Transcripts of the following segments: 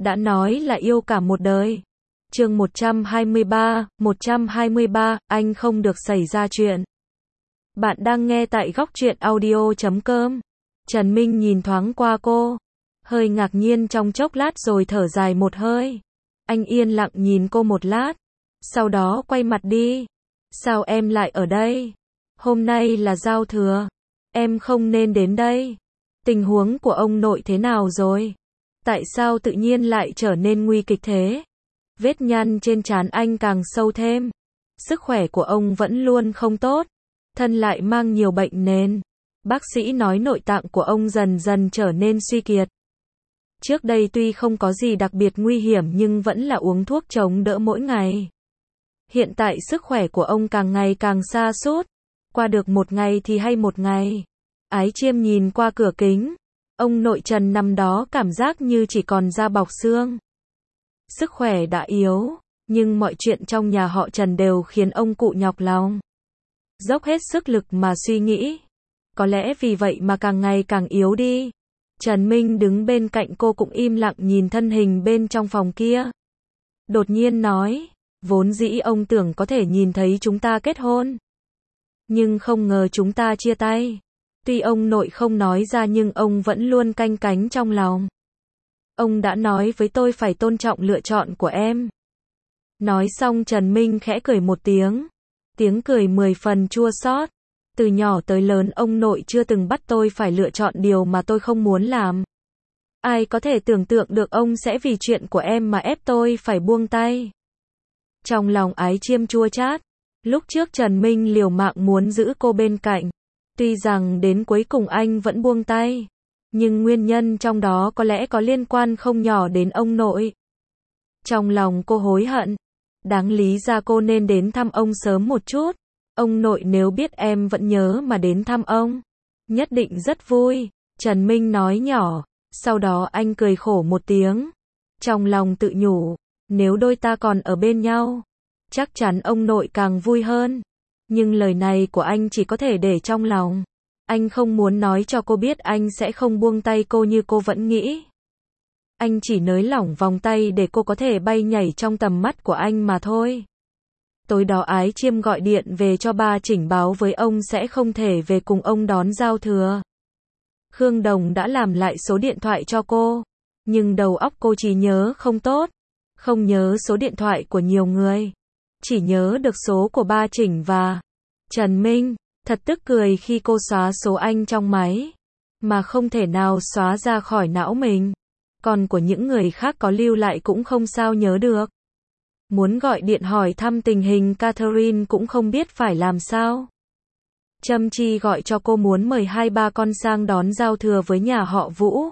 đã nói là yêu cả một đời. Chương 123, anh không được xảy ra chuyện. Bạn đang nghe tại góc truyện audio.com. Trần Minh nhìn thoáng qua cô, hơi ngạc nhiên trong chốc lát rồi thở dài một hơi. Anh yên lặng nhìn cô một lát, sau đó quay mặt đi. Sao em lại ở đây? Hôm nay là giao thừa, em không nên đến đây. Tình huống của ông nội thế nào rồi? Tại sao tự nhiên lại trở nên nguy kịch thế? Vết nhăn trên trán anh càng sâu thêm. Sức khỏe của ông vẫn luôn không tốt, thân lại mang nhiều bệnh nền. Bác sĩ nói nội tạng của ông dần dần trở nên suy kiệt. Trước đây tuy không có gì đặc biệt nguy hiểm nhưng vẫn là uống thuốc chống đỡ mỗi ngày. Hiện tại sức khỏe của ông càng ngày càng sa sút, qua được một ngày thì hay một ngày. Ái Chiêm nhìn qua cửa kính, ông nội Trần nằm đó cảm giác như chỉ còn da bọc xương. Sức khỏe đã yếu, nhưng mọi chuyện trong nhà họ Trần đều khiến ông cụ nhọc lòng. Dốc hết sức lực mà suy nghĩ. Có lẽ vì vậy mà càng ngày càng yếu đi. Trần Minh đứng bên cạnh cô cũng im lặng nhìn thân hình bên trong phòng kia. Đột nhiên nói, vốn dĩ ông tưởng có thể nhìn thấy chúng ta kết hôn, nhưng không ngờ chúng ta chia tay. Tuy ông nội không nói ra nhưng ông vẫn luôn canh cánh trong lòng. Ông đã nói với tôi phải tôn trọng lựa chọn của em. Nói xong Trần Minh khẽ cười một tiếng. Tiếng cười 10 phần chua xót. Từ nhỏ tới lớn ông nội chưa từng bắt tôi phải lựa chọn điều mà tôi không muốn làm. Ai có thể tưởng tượng được ông sẽ vì chuyện của em mà ép tôi phải buông tay. Trong lòng Ái Chiêm chua chát. Lúc trước Trần Minh liều mạng muốn giữ cô bên cạnh. Tuy rằng đến cuối cùng anh vẫn buông tay, nhưng nguyên nhân trong đó có lẽ có liên quan không nhỏ đến ông nội. Trong lòng cô hối hận. Đáng lý ra cô nên đến thăm ông sớm một chút. Ông nội nếu biết em vẫn nhớ mà đến thăm ông, nhất định rất vui. Trần Minh nói nhỏ. Sau đó anh cười khổ một tiếng. Trong lòng tự nhủ, nếu đôi ta còn ở bên nhau, chắc chắn ông nội càng vui hơn. Nhưng lời này của anh chỉ có thể để trong lòng. Anh không muốn nói cho cô biết anh sẽ không buông tay cô như cô vẫn nghĩ. Anh chỉ nới lỏng vòng tay để cô có thể bay nhảy trong tầm mắt của anh mà thôi. Tối đó Ái Chiêm gọi điện về cho ba chỉnh báo với ông sẽ không thể về cùng ông đón giao thừa. Khương Đồng đã làm lại số điện thoại cho cô, nhưng đầu óc cô chỉ nhớ không tốt, không nhớ số điện thoại của nhiều người, chỉ nhớ được số của ba Chỉnh và Trần Minh. Thật tức cười khi cô xóa số anh trong máy, mà không thể nào xóa ra khỏi não mình. Còn của những người khác có lưu lại cũng không sao nhớ được. Muốn gọi điện hỏi thăm tình hình Catherine cũng không biết phải làm sao. Trâm Chi gọi cho cô muốn mời hai ba con sang đón giao thừa với nhà họ Vũ.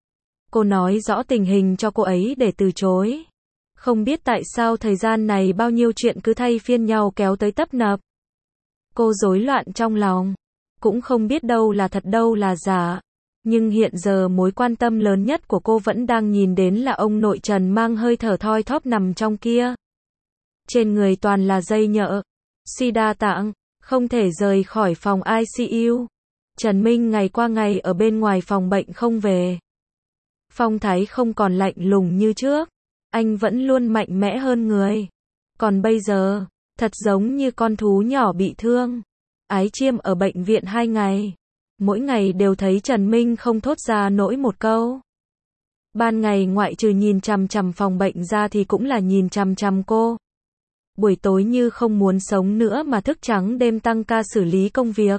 Cô nói rõ tình hình cho cô ấy để từ chối. Không biết tại sao thời gian này bao nhiêu chuyện cứ thay phiên nhau kéo tới tấp nập. Cô rối loạn trong lòng, cũng không biết đâu là thật đâu là giả. Nhưng hiện giờ mối quan tâm lớn nhất của cô vẫn đang nhìn đến là ông nội Trần mang hơi thở thoi thóp nằm trong kia. Trên người toàn là dây nhợ, suy đa tạng, không thể rời khỏi phòng ICU. Trần Minh ngày qua ngày ở bên ngoài phòng bệnh không về. Phong thái không còn lạnh lùng như trước, anh vẫn luôn mạnh mẽ hơn người. Còn bây giờ, thật giống như con thú nhỏ bị thương. Ái Chiêm ở bệnh viện 2 ngày. Mỗi ngày đều thấy Trần Minh không thốt ra nổi một câu. Ban ngày ngoại trừ nhìn chằm chằm phòng bệnh ra thì cũng là nhìn chằm chằm cô. Buổi tối như không muốn sống nữa mà thức trắng đêm tăng ca xử lý công việc.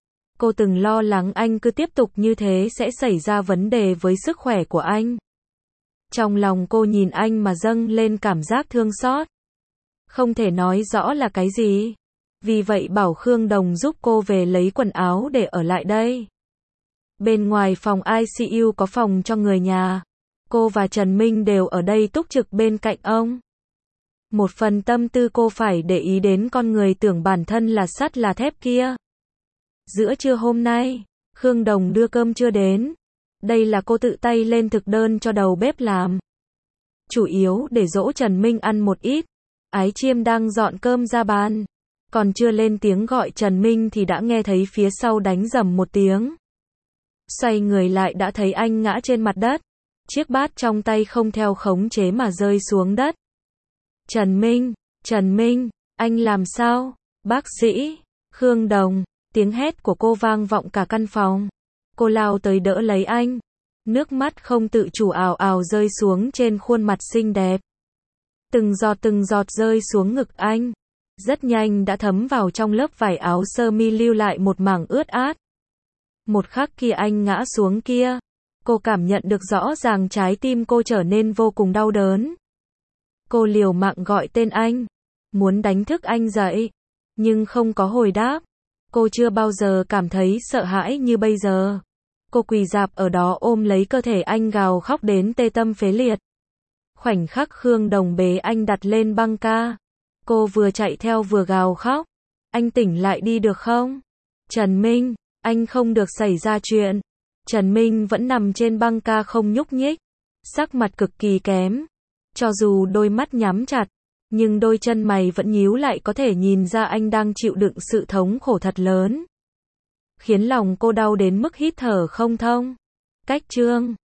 Cô từng lo lắng anh cứ tiếp tục như thế sẽ xảy ra vấn đề với sức khỏe của anh. Trong lòng cô nhìn anh mà dâng lên cảm giác thương xót. Không thể nói rõ là cái gì. Vì vậy bảo Khương Đồng giúp cô về lấy quần áo để ở lại đây. Bên ngoài phòng ICU có phòng cho người nhà. Cô và Trần Minh đều ở đây túc trực bên cạnh ông. Một phần tâm tư cô phải để ý đến con người tưởng bản thân là sắt là thép kia. Giữa trưa hôm nay, Khương Đồng đưa cơm trưa đến. Đây là cô tự tay lên thực đơn cho đầu bếp làm. Chủ yếu để dỗ Trần Minh ăn một ít. Ái Chiêm đang dọn cơm ra bàn. Còn chưa lên tiếng gọi Trần Minh thì đã nghe thấy phía sau đánh rầm một tiếng. Xoay người lại đã thấy anh ngã trên mặt đất. Chiếc bát trong tay không theo khống chế mà rơi xuống đất. Trần Minh, anh làm sao? Bác sĩ, Khương Đồng, tiếng hét của cô vang vọng cả căn phòng. Cô lao tới đỡ lấy anh. Nước mắt không tự chủ ào ào rơi xuống trên khuôn mặt xinh đẹp. Từng giọt rơi xuống ngực anh. Rất nhanh đã thấm vào trong lớp vải áo sơ mi lưu lại một mảng ướt át. Một khắc kia anh ngã xuống kia. Cô cảm nhận được rõ ràng trái tim cô trở nên vô cùng đau đớn. Cô liều mạng gọi tên anh. Muốn đánh thức anh dậy. Nhưng không có hồi đáp. Cô chưa bao giờ cảm thấy sợ hãi như bây giờ. Cô quỳ rạp ở đó ôm lấy cơ thể anh gào khóc đến tê tâm phế liệt. Khoảnh khắc Khương Đồng bế anh đặt lên băng ca. Cô vừa chạy theo vừa gào khóc. Anh tỉnh lại đi được không? Trần Minh, anh không được xảy ra chuyện. Trần Minh vẫn nằm trên băng ca không nhúc nhích. Sắc mặt cực kỳ kém. Cho dù đôi mắt nhắm chặt, nhưng đôi chân mày vẫn nhíu lại có thể nhìn ra anh đang chịu đựng sự thống khổ thật lớn. Khiến lòng cô đau đến mức hít thở không thông. Cách chương